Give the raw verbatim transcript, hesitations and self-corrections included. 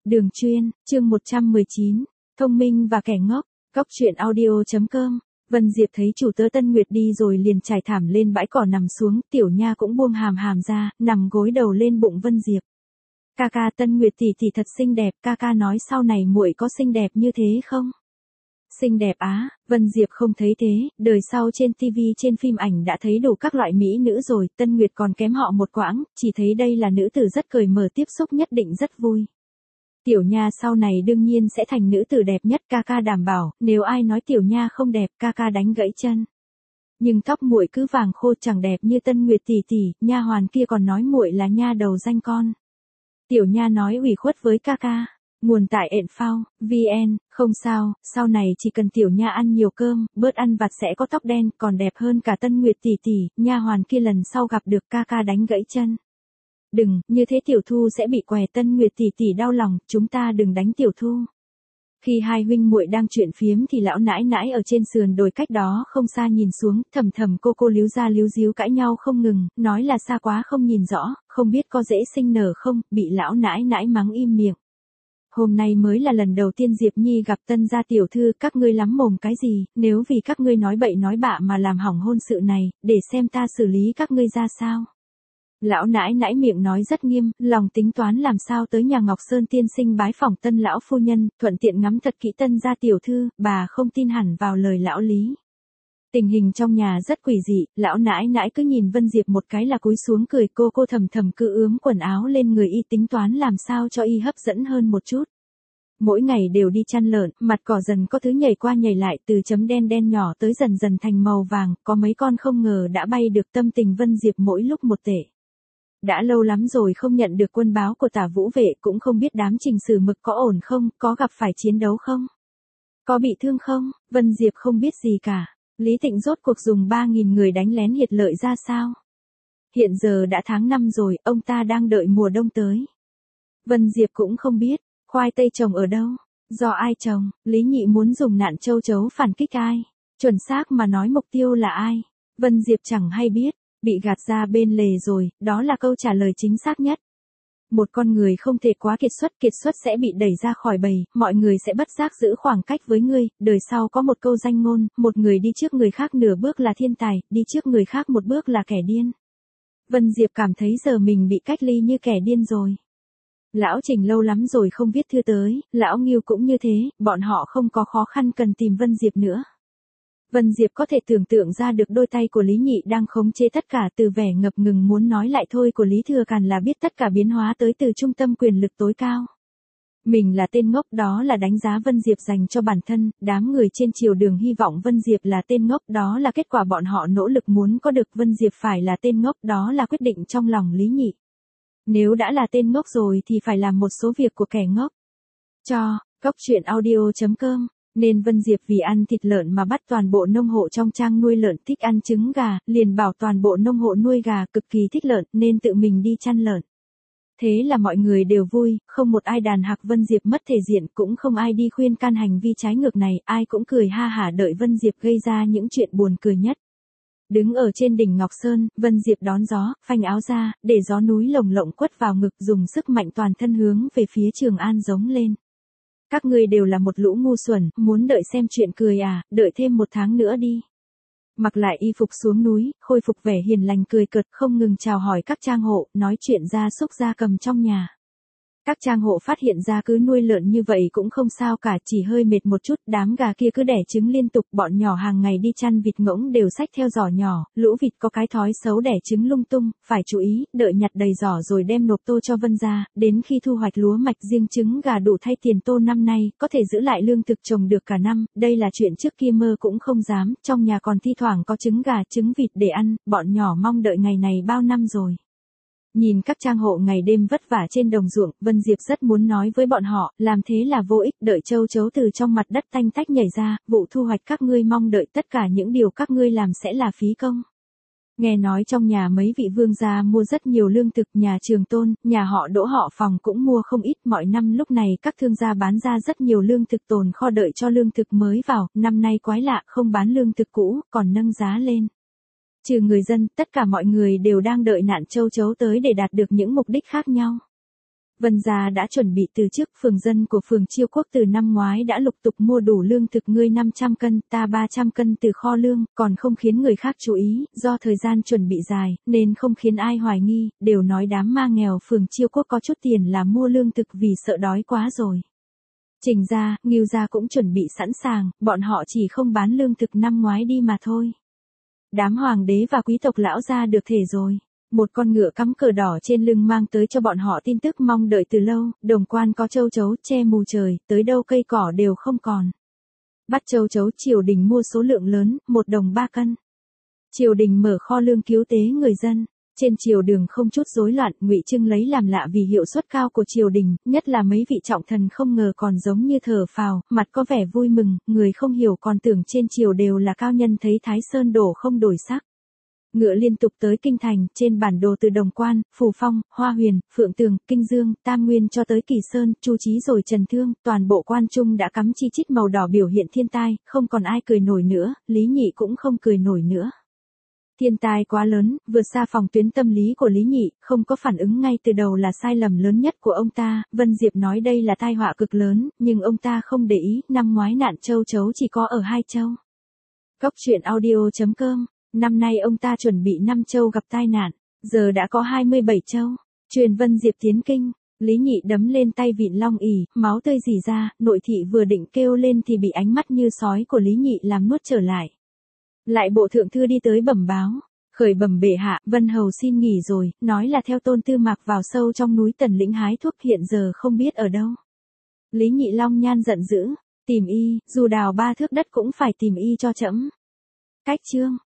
Đường chuyên, chương một trăm mười chín, thông minh và kẻ ngốc, Cóc truyện audio chấm com. Vân Diệp thấy chủ tớ Tân Nguyệt đi rồi liền trải thảm lên bãi cỏ nằm xuống, Tiểu Nha cũng buông hàm hàm ra, nằm gối đầu lên bụng Vân Diệp. Ca ca, Tân Nguyệt tỷ tỷ thật xinh đẹp, ca ca nói sau này muội có xinh đẹp như thế không? Xinh đẹp á, Vân Diệp không thấy thế, đời sau trên tivi trên phim ảnh đã thấy đủ các loại mỹ nữ rồi, Tân Nguyệt còn kém họ một quãng, chỉ thấy đây là nữ tử rất cởi mở, tiếp xúc nhất định rất vui. Tiểu Nha sau này đương nhiên sẽ thành nữ tử đẹp nhất, ca ca đảm bảo, nếu ai nói Tiểu Nha không đẹp, ca ca đánh gãy chân. Nhưng tóc muội cứ vàng khô chẳng đẹp như Tân Nguyệt tỷ tỷ, nha hoàn kia còn nói muội là nha đầu danh con. Tiểu Nha nói ủy khuất với ca ca. Nguồn tại ện phao, vn, không sao, sau này chỉ cần Tiểu Nha ăn nhiều cơm, bớt ăn vặt sẽ có tóc đen, còn đẹp hơn cả Tân Nguyệt tỷ tỷ, nha hoàn kia lần sau gặp được ca ca đánh gãy chân. Đừng, như thế Tiểu Thu sẽ bị què, Tân Nguyệt tỷ tỷ đau lòng, chúng ta đừng đánh Tiểu Thu. Khi hai huynh muội đang chuyện phiếm thì lão nãi nãi ở trên sườn đồi cách đó không xa nhìn xuống, thầm thầm cô cô líu ra líu díu cãi nhau không ngừng, nói là xa quá không nhìn rõ, không biết có dễ sinh nở không, bị lão nãi nãi mắng im miệng. Hôm nay mới là lần đầu tiên Diệp Nhi gặp Tân gia tiểu thư, các ngươi lắm mồm cái gì, nếu vì các ngươi nói bậy nói bạ mà làm hỏng hôn sự này, để xem ta xử lý các ngươi ra sao. Lão nãi nãi miệng nói rất nghiêm, lòng tính toán làm sao tới nhà Ngọc Sơn tiên sinh bái phỏng Tân lão phu nhân, thuận tiện ngắm thật kỹ Tân gia tiểu thư, bà không tin hẳn vào lời lão lý. Tình hình trong nhà rất quỷ dị, lão nãi nãi cứ nhìn Vân Diệp một cái là cúi xuống cười, cô cô thầm thầm cứ ướm quần áo lên người y, tính toán làm sao cho y hấp dẫn hơn một chút. Mỗi ngày đều đi chăn lợn, mặt cỏ dần có thứ nhảy qua nhảy lại, từ chấm đen đen nhỏ tới dần dần thành màu vàng, có mấy con không ngờ đã bay được, tâm tình Vân Diệp mỗi lúc một tệ. Đã lâu lắm rồi không nhận được quân báo của Tả Vũ Vệ, cũng không biết đám Trình Sử Mực có ổn không, có gặp phải chiến đấu không, có bị thương không, Vân Diệp không biết gì cả. Lý Tịnh rốt cuộc dùng ba nghìn người đánh lén Hiệt Lợi ra sao? Hiện giờ đã tháng năm rồi, ông ta đang đợi mùa đông tới. Vân Diệp cũng không biết, khoai tây trồng ở đâu, do ai trồng, Lý Nhị muốn dùng nạn châu chấu phản kích ai, chuẩn xác mà nói mục tiêu là ai, Vân Diệp chẳng hay biết, bị gạt ra bên lề rồi, đó là câu trả lời chính xác nhất. Một con người không thể quá kiệt xuất, kiệt xuất sẽ bị đẩy ra khỏi bầy, mọi người sẽ bất giác giữ khoảng cách với ngươi, đời sau có một câu danh ngôn, một người đi trước người khác nửa bước là thiên tài, đi trước người khác một bước là kẻ điên. Vân Diệp cảm thấy giờ mình bị cách ly như kẻ điên rồi. Lão Trình lâu lắm rồi không viết thư tới, lão Ngưu cũng như thế, bọn họ không có khó khăn cần tìm Vân Diệp nữa. Vân Diệp có thể tưởng tượng ra được đôi tay của Lý Nhị đang khống chế tất cả, từ vẻ ngập ngừng muốn nói lại thôi của Lý Thừa Càn là biết tất cả biến hóa tới từ trung tâm quyền lực tối cao. Mình là tên ngốc, đó là đánh giá Vân Diệp dành cho bản thân, đám người trên triều đường hy vọng Vân Diệp là tên ngốc, đó là kết quả bọn họ nỗ lực muốn có được Vân Diệp phải là tên ngốc, đó là quyết định trong lòng Lý Nhị. Nếu đã là tên ngốc rồi thì phải làm một số việc của kẻ ngốc. Cho, Cóc truyện audio chấm com. Nên Vân Diệp vì ăn thịt lợn mà bắt toàn bộ nông hộ trong trang nuôi lợn thích ăn trứng gà, liền bảo toàn bộ nông hộ nuôi gà cực kỳ thích lợn nên tự mình đi chăn lợn. Thế là mọi người đều vui, không một ai đàn hạc Vân Diệp mất thể diện, cũng không ai đi khuyên can hành vi trái ngược này, ai cũng cười ha hả đợi Vân Diệp gây ra những chuyện buồn cười nhất. Đứng ở trên đỉnh Ngọc Sơn, Vân Diệp đón gió, phanh áo ra, để gió núi lồng lộng quất vào ngực, dùng sức mạnh toàn thân hướng về phía Trường An giống lên. Các ngươi đều là một lũ ngu xuẩn, muốn đợi xem chuyện cười à, đợi thêm một tháng nữa đi. Mặc lại y phục xuống núi, khôi phục vẻ hiền lành cười cợt, không ngừng chào hỏi các trang hộ, nói chuyện gia súc gia cầm trong nhà. Các trang hộ phát hiện ra cứ nuôi lợn như vậy cũng không sao cả, chỉ hơi mệt một chút, đám gà kia cứ đẻ trứng liên tục, bọn nhỏ hàng ngày đi chăn vịt ngỗng đều xách theo giỏ nhỏ, lũ vịt có cái thói xấu đẻ trứng lung tung, phải chú ý, đợi nhặt đầy giỏ rồi đem nộp tô cho Vân gia, đến khi thu hoạch lúa mạch riêng trứng gà đủ thay tiền tô năm nay, có thể giữ lại lương thực trồng được cả năm, đây là chuyện trước kia mơ cũng không dám, trong nhà còn thi thoảng có trứng gà, trứng vịt để ăn, bọn nhỏ mong đợi ngày này bao năm rồi. Nhìn các trang hộ ngày đêm vất vả trên đồng ruộng, Vân Diệp rất muốn nói với bọn họ, làm thế là vô ích, đợi châu chấu từ trong mặt đất tanh tách nhảy ra, vụ thu hoạch các ngươi mong đợi tất cả những điều các ngươi làm sẽ là phí công. Nghe nói trong nhà mấy vị vương gia mua rất nhiều lương thực, nhà Trường Tôn, nhà họ Đỗ họ Phòng cũng mua không ít, mọi năm lúc này các thương gia bán ra rất nhiều lương thực tồn kho đợi cho lương thực mới vào, năm nay quái lạ không bán lương thực cũ, còn nâng giá lên. Trừ người dân, tất cả mọi người đều đang đợi nạn châu chấu tới để đạt được những mục đích khác nhau. Vân gia đã chuẩn bị từ trước, phường dân của phường Chiêu Quốc từ năm ngoái đã lục tục mua đủ lương thực, ngươi năm trăm cân, ta ba trăm cân từ kho lương, còn không khiến người khác chú ý, do thời gian chuẩn bị dài, nên không khiến ai hoài nghi, đều nói đám ma nghèo phường Chiêu Quốc có chút tiền là mua lương thực vì sợ đói quá rồi. Trình gia, Ngưu gia cũng chuẩn bị sẵn sàng, bọn họ chỉ không bán lương thực năm ngoái đi mà thôi. Đám hoàng đế và quý tộc lão gia được thể rồi. Một con ngựa cắm cờ đỏ trên lưng mang tới cho bọn họ tin tức mong đợi từ lâu, Đồng Quan có châu chấu che mù trời, tới đâu cây cỏ đều không còn. Bắt châu chấu triều đình mua số lượng lớn, một đồng ba cân. Triều đình mở kho lương cứu tế người dân. Trên triều đường không chút rối loạn, Ngụy Trưng lấy làm lạ vì hiệu suất cao của triều đình, nhất là mấy vị trọng thần không ngờ còn giống như thở phào, mặt có vẻ vui mừng, người không hiểu còn tưởng trên triều đều là cao nhân thấy Thái Sơn đổ không đổi sắc. Ngựa liên tục tới kinh thành, trên bản đồ từ Đồng Quan, Phù Phong, Hoa Huyền, Phượng Tường, Kinh Dương, Tam Nguyên cho tới Kỳ Sơn, Chu Chí rồi Trần Thương, toàn bộ quan trung đã cắm chi chít màu đỏ biểu hiện thiên tai, không còn ai cười nổi nữa, Lý Nhị cũng không cười nổi nữa. Thiên tai quá lớn, vượt xa phòng tuyến tâm lý của Lý Nhị, không có phản ứng ngay từ đầu là sai lầm lớn nhất của ông ta, Vân Diệp nói đây là tai họa cực lớn, nhưng ông ta không để ý, năm ngoái nạn châu chấu chỉ có ở hai châu. Cốc truyện audio chấm com, năm nay ông ta chuẩn bị năm châu gặp tai nạn, giờ đã có hai mươi bảy châu, truyền Vân Diệp tiến kinh. Lý Nhị đấm lên tay vịn long ỉ, máu tươi rỉ ra, nội thị vừa định kêu lên thì bị ánh mắt như sói của Lý Nhị làm nuốt trở lại. Lại bộ thượng thư đi tới bẩm báo, khởi bẩm bệ hạ, Vân Hầu xin nghỉ rồi, nói là theo Tôn Tư Mạc vào sâu trong núi Tần Lĩnh hái thuốc, hiện giờ không biết ở đâu. Lý Nhị Long nhan giận dữ, tìm y, dù đào ba thước đất cũng phải tìm y cho trẫm. Cách chương